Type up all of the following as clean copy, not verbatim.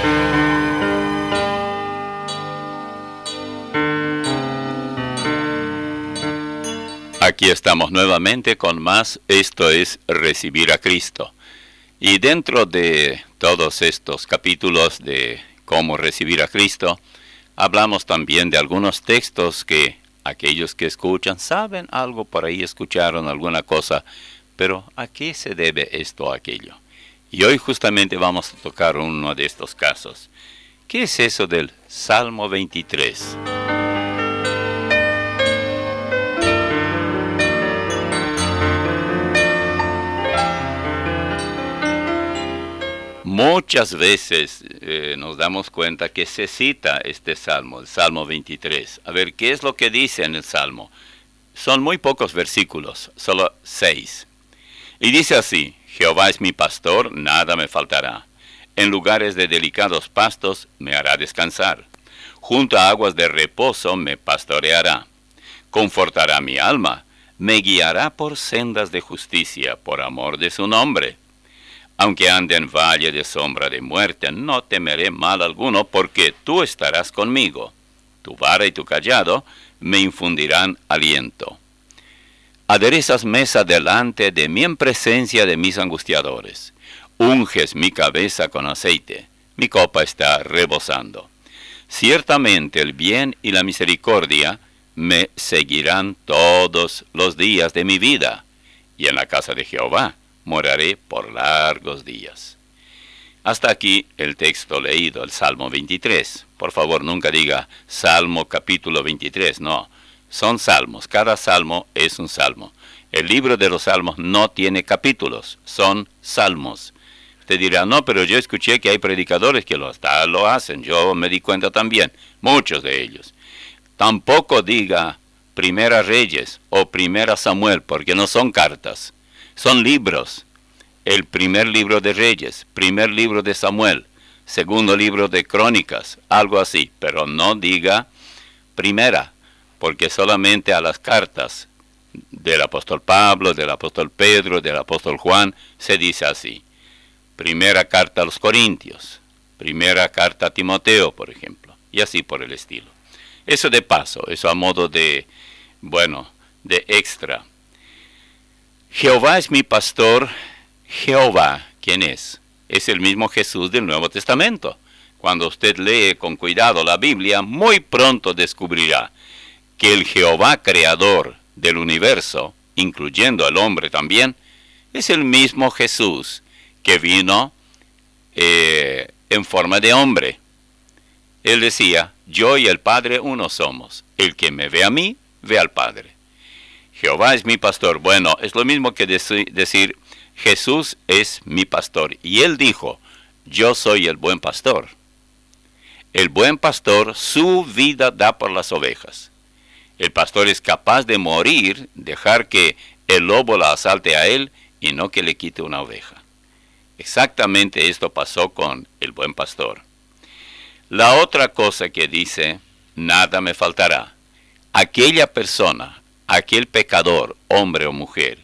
Aquí estamos nuevamente con más. Esto es Recibir a Cristo. Y dentro de todos estos capítulos de cómo recibir a Cristo, hablamos también de algunos textos que aquellos que escuchan saben algo por ahí, escucharon alguna cosa, pero ¿a qué se debe esto o aquello? Y hoy justamente vamos a tocar uno de estos casos. ¿Qué es eso del Salmo 23? Muchas veces nos damos cuenta que se cita este salmo, el Salmo 23. A ver, ¿qué es lo que dice en el Salmo? Son muy pocos versículos, solo 6. Y dice así: Jehová es mi pastor, nada me faltará. En lugares de delicados pastos me hará descansar. Junto a aguas de reposo me pastoreará. Confortará mi alma, me guiará por sendas de justicia, por amor de su nombre. Aunque ande en valle de sombra de muerte, no temeré mal alguno, porque tú estarás conmigo. Tu vara y tu cayado me infundirán aliento. Aderezas mesa delante de mí en presencia de mis angustiadores. Unges mi cabeza con aceite, mi copa está rebosando. Ciertamente el bien y la misericordia me seguirán todos los días de mi vida, y en la casa de Jehová moraré por largos días. Hasta aquí el texto leído, el Salmo 23. Por favor, nunca diga Salmo capítulo 23, no. Son salmos, cada salmo es un salmo. El libro de los salmos no tiene capítulos, son salmos. Usted dirá, no, pero yo escuché que hay predicadores que lo hacen, yo me di cuenta también, muchos de ellos. Tampoco diga Primera Reyes o Primera Samuel, porque no son cartas. Son libros. El primer libro de Reyes, primer libro de Samuel, segundo libro de Crónicas, algo así. Pero no diga primera, porque solamente a las cartas del apóstol Pablo, del apóstol Pedro, del apóstol Juan, se dice así. Primera carta a los Corintios, primera carta a Timoteo, por ejemplo, y así por el estilo. Eso de paso, eso a modo de, de extra. Jehová es mi pastor. Jehová, ¿quién es? Es el mismo Jesús del Nuevo Testamento. Cuando usted lee con cuidado la Biblia, muy pronto descubrirá que el Jehová creador del universo, incluyendo al hombre también, es el mismo Jesús que vino en forma de hombre. Él decía, yo y el Padre uno somos. El que me ve a mí, ve al Padre. Jehová es mi pastor. Bueno, es lo mismo que decir, Jesús es mi pastor. Y él dijo, yo soy el buen pastor. El buen pastor su vida da por las ovejas. El pastor es capaz de morir, dejar que el lobo la asalte a él y no que le quite una oveja. Exactamente esto pasó con el buen pastor. La otra cosa que dice, nada me faltará. Aquella persona, aquel pecador, hombre o mujer,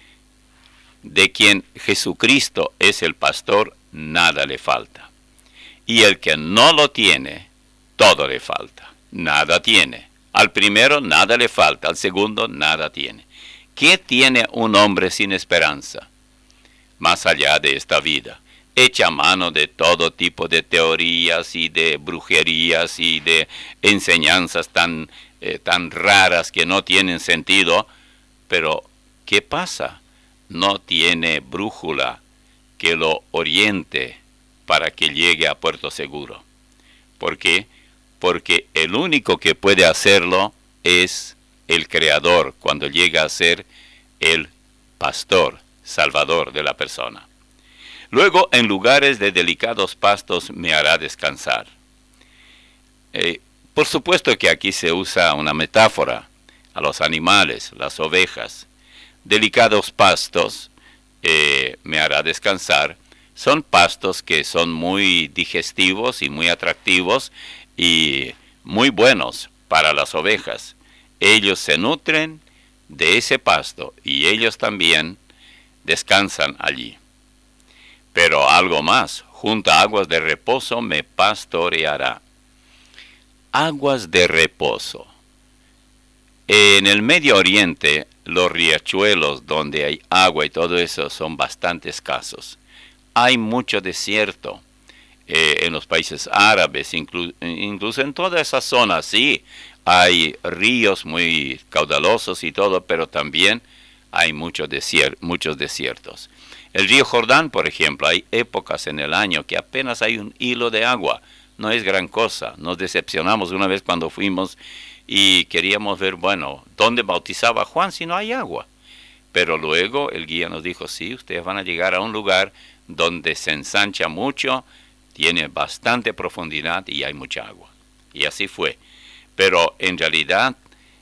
de quien Jesucristo es el pastor, nada le falta. Y el que no lo tiene, todo le falta. Nada tiene. Al primero nada le falta, al segundo nada tiene. ¿Qué tiene un hombre sin esperanza? Más allá de esta vida, echa mano de todo tipo de teorías y de brujerías y de enseñanzas tan raras que no tienen sentido, pero ¿qué pasa? No tiene brújula que lo oriente para que llegue a puerto seguro. ¿Por qué? Porque el único que puede hacerlo es el Creador cuando llega a ser el pastor, salvador de la persona. Luego, en lugares de delicados pastos me hará descansar. Por supuesto que aquí se usa una metáfora a los animales, las ovejas. Delicados pastos me hará descansar. Son pastos que son muy digestivos y muy atractivos y muy buenos para las ovejas. Ellos se nutren de ese pasto y ellos también descansan allí. Pero algo más, junto a aguas de reposo me pastoreará. Aguas de reposo. En el Medio Oriente, los riachuelos donde hay agua y todo eso son bastante escasos. Hay mucho desierto. En los países árabes, incluso en toda esa zona, sí, hay ríos muy caudalosos y todo, pero también hay muchos desiertos. El río Jordán, por ejemplo, hay épocas en el año que apenas hay un hilo de agua. No es gran cosa. Nos decepcionamos una vez cuando fuimos y queríamos ver, bueno, ¿dónde bautizaba Juan si no hay agua? Pero luego el guía nos dijo, sí, ustedes van a llegar a un lugar donde se ensancha mucho, tiene bastante profundidad y hay mucha agua. Y así fue. Pero en realidad,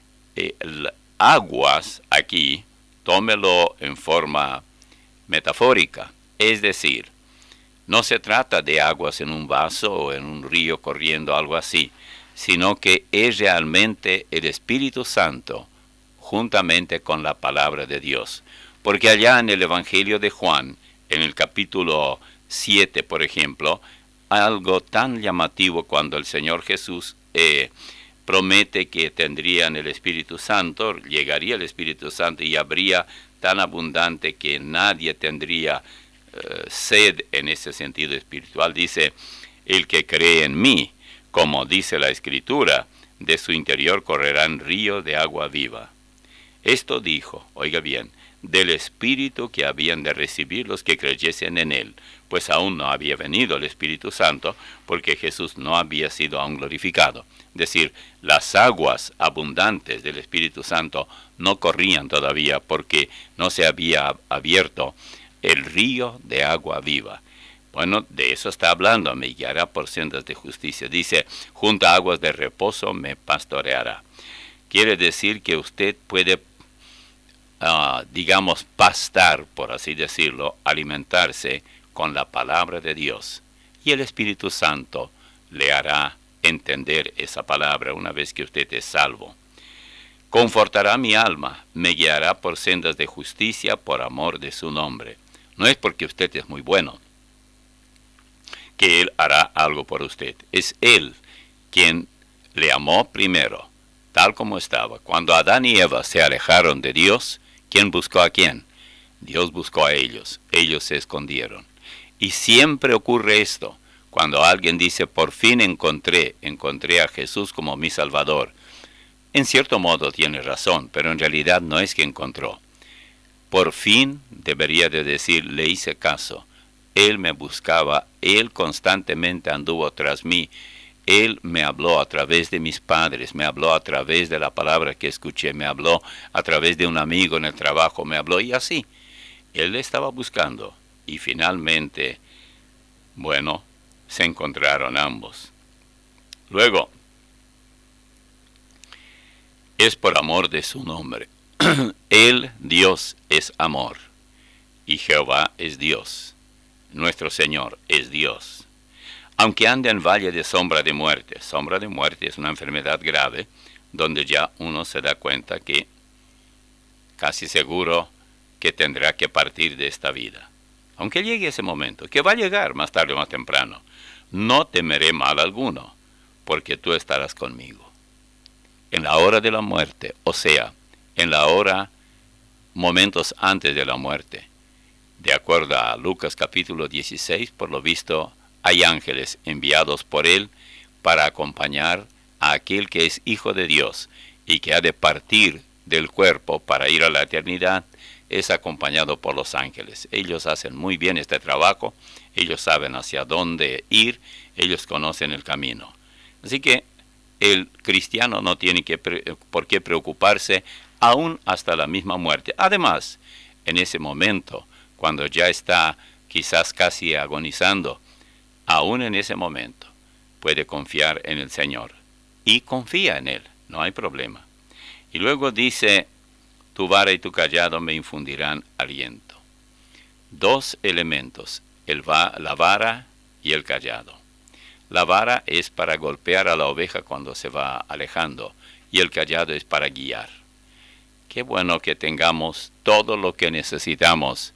aguas aquí, tómelo en forma metafórica. Es decir, no se trata de aguas en un vaso o en un río corriendo, algo así, sino que es realmente el Espíritu Santo juntamente con la palabra de Dios. Porque allá en el Evangelio de Juan, en el capítulo 7, por ejemplo, algo tan llamativo cuando el Señor Jesús promete que tendrían el Espíritu Santo, llegaría el Espíritu Santo y habría tan abundante que nadie tendría sed en ese sentido espiritual. Dice, el que cree en mí, como dice la Escritura, de su interior correrán ríos de agua viva. Esto dijo, oiga bien, del Espíritu que habían de recibir los que creyesen en él, pues aún no había venido el Espíritu Santo, porque Jesús no había sido aún glorificado. Es decir, las aguas abundantes del Espíritu Santo no corrían todavía porque no se había abierto el río de agua viva. Bueno, de eso está hablando, me guiará por sendas de justicia. Dice, junto a aguas de reposo me pastoreará. Quiere decir que usted puede, digamos, pastar, por así decirlo, alimentarse con la palabra de Dios. Y el Espíritu Santo le hará entender esa palabra una vez que usted es salvo. Confortará mi alma, me guiará por sendas de justicia por amor de su nombre. No es porque usted es muy bueno que Él hará algo por usted. Es Él quien le amó primero, tal como estaba. Cuando Adán y Eva se alejaron de Dios, ¿quién buscó a quién? Dios buscó a ellos. Ellos se escondieron. Y siempre ocurre esto. Cuando alguien dice, por fin encontré a Jesús como mi Salvador. En cierto modo tiene razón, pero en realidad no es que encontró. Por fin debería de decir, le hice caso. Él me buscaba, Él constantemente anduvo tras mí. Él me habló a través de mis padres, me habló a través de la palabra que escuché, me habló a través de un amigo en el trabajo, me habló y así. Él le estaba buscando y finalmente, bueno, se encontraron ambos. Luego, es por amor de su nombre. Él, Dios, es amor y Jehová es Dios. Nuestro Señor es Dios. Aunque ande en valle de sombra de muerte es una enfermedad grave, donde ya uno se da cuenta que casi seguro que tendrá que partir de esta vida. Aunque llegue ese momento, que va a llegar más tarde o más temprano, no temeré mal alguno, porque tú estarás conmigo. En la hora de la muerte, o sea, en la hora, momentos antes de la muerte, de acuerdo a Lucas capítulo 16, por lo visto, hay ángeles enviados por él para acompañar a aquel que es hijo de Dios y que ha de partir del cuerpo para ir a la eternidad, es acompañado por los ángeles. Ellos hacen muy bien este trabajo, ellos saben hacia dónde ir, ellos conocen el camino. Así que el cristiano no tiene por qué preocuparse aún hasta la misma muerte. Además, en ese momento, cuando ya está quizás casi agonizando, aún en ese momento puede confiar en el Señor. Y confía en Él, no hay problema. Y luego dice, tu vara y tu callado me infundirán aliento. Dos elementos, la vara y el callado. La vara es para golpear a la oveja cuando se va alejando y el callado es para guiar. Qué bueno que tengamos todo lo que necesitamos,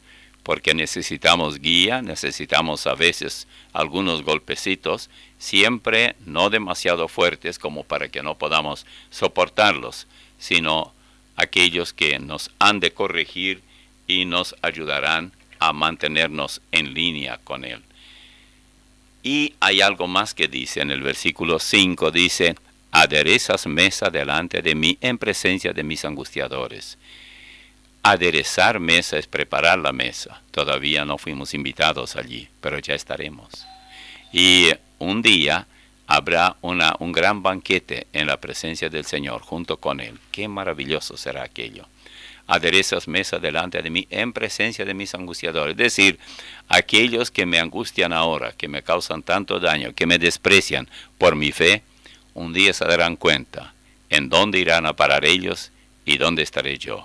porque necesitamos guía, necesitamos a veces algunos golpecitos, siempre no demasiado fuertes como para que no podamos soportarlos, sino aquellos que nos han de corregir y nos ayudarán a mantenernos en línea con Él. Y hay algo más que dice en el versículo 5, dice, aderezas mesa delante de mí en presencia de mis angustiadores. Aderezar mesa es preparar la mesa. Todavía no fuimos invitados allí, pero ya estaremos. Y un día habrá un gran banquete en la presencia del Señor junto con Él. Qué maravilloso será aquello. Aderezas mesa delante de mí en presencia de mis angustiadores. Es decir, aquellos que me angustian ahora, que me causan tanto daño, que me desprecian por mi fe, un día se darán cuenta en dónde irán a parar ellos y dónde estaré yo.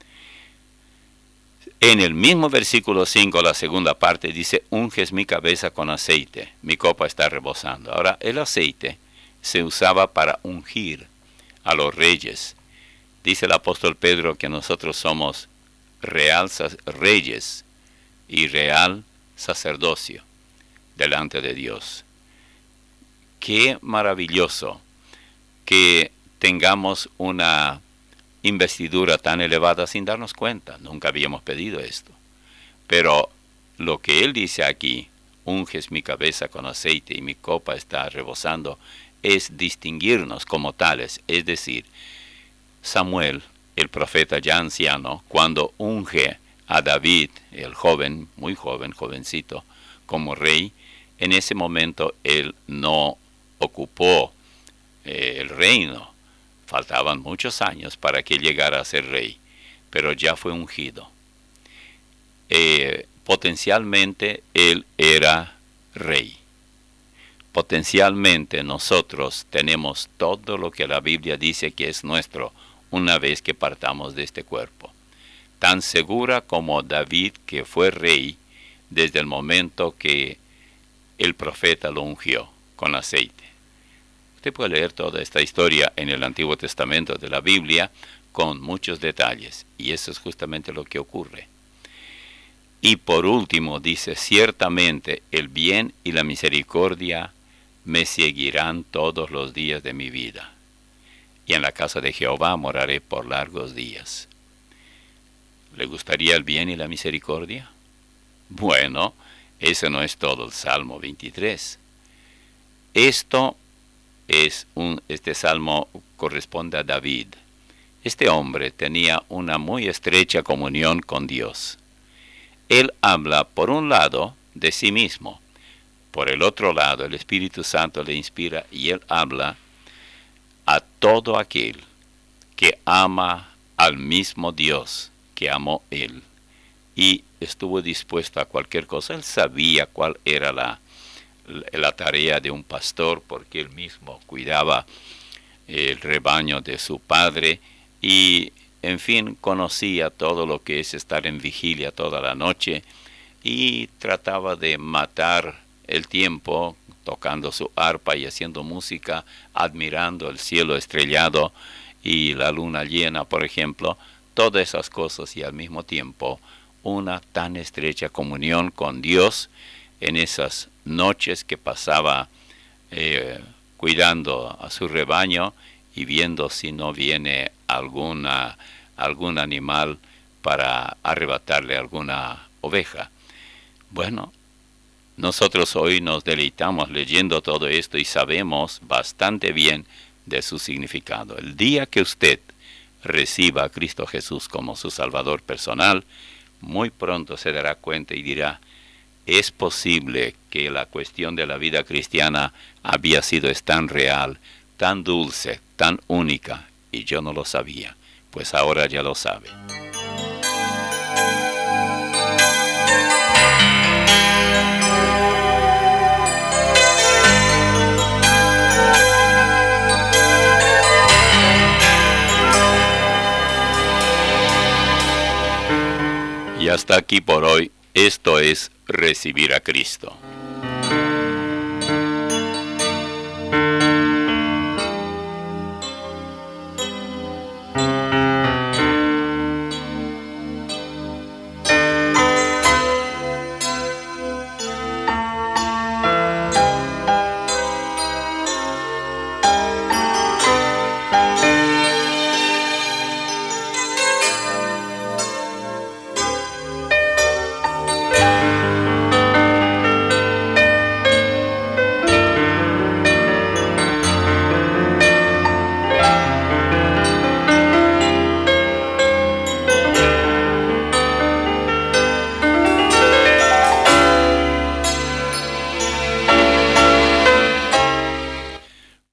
En el mismo versículo 5, la segunda parte, dice, unges mi cabeza con aceite, mi copa está rebosando. Ahora, el aceite se usaba para ungir a los reyes. Dice el apóstol Pedro que nosotros somos reyes y real sacerdocio delante de Dios. Qué maravilloso que tengamos una investidura tan elevada sin darnos cuenta. Nunca habíamos pedido esto. Pero lo que él dice aquí, unges mi cabeza con aceite y mi copa está rebosando, es distinguirnos como tales. Es decir, Samuel, el profeta ya anciano, cuando unge a David, el joven, muy joven, jovencito, como rey, en ese momento él no ocupó el reino. Faltaban muchos años para que llegara a ser rey, pero ya fue ungido. Potencialmente él era rey. Potencialmente nosotros tenemos todo lo que la Biblia dice que es nuestro una vez que partamos de este cuerpo. Tan segura como David, que fue rey desde el momento que el profeta lo ungió con aceite. Usted puede leer toda esta historia en el Antiguo Testamento de la Biblia con muchos detalles, y eso es justamente lo que ocurre. Y por último dice, ciertamente el bien y la misericordia me seguirán todos los días de mi vida, y en la casa de Jehová moraré por largos días. ¿Le gustaría el bien y la misericordia? Bueno, ese no es todo el Salmo 23. Este salmo corresponde a David. Este hombre tenía una muy estrecha comunión con Dios. Él habla, por un lado, de sí mismo. Por el otro lado, el Espíritu Santo le inspira y él habla a todo aquel que ama al mismo Dios que amó él. Y estuvo dispuesto a cualquier cosa. Él sabía cuál era la tarea de un pastor, porque él mismo cuidaba el rebaño de su padre y, en fin, conocía todo lo que es estar en vigilia toda la noche y trataba de matar el tiempo tocando su arpa y haciendo música, admirando el cielo estrellado y la luna llena, por ejemplo, todas esas cosas, y al mismo tiempo una tan estrecha comunión con Dios en esas noches que pasaba cuidando a su rebaño y viendo si no viene algún animal para arrebatarle alguna oveja. Bueno, nosotros hoy nos deleitamos leyendo todo esto y sabemos bastante bien de su significado. El día que usted reciba a Cristo Jesús como su Salvador personal, muy pronto se dará cuenta y dirá, es posible que la cuestión de la vida cristiana había sido tan real, tan dulce, tan única, y yo no lo sabía, pues ahora ya lo sabe. Y hasta aquí por hoy. Esto es Recibir a Cristo.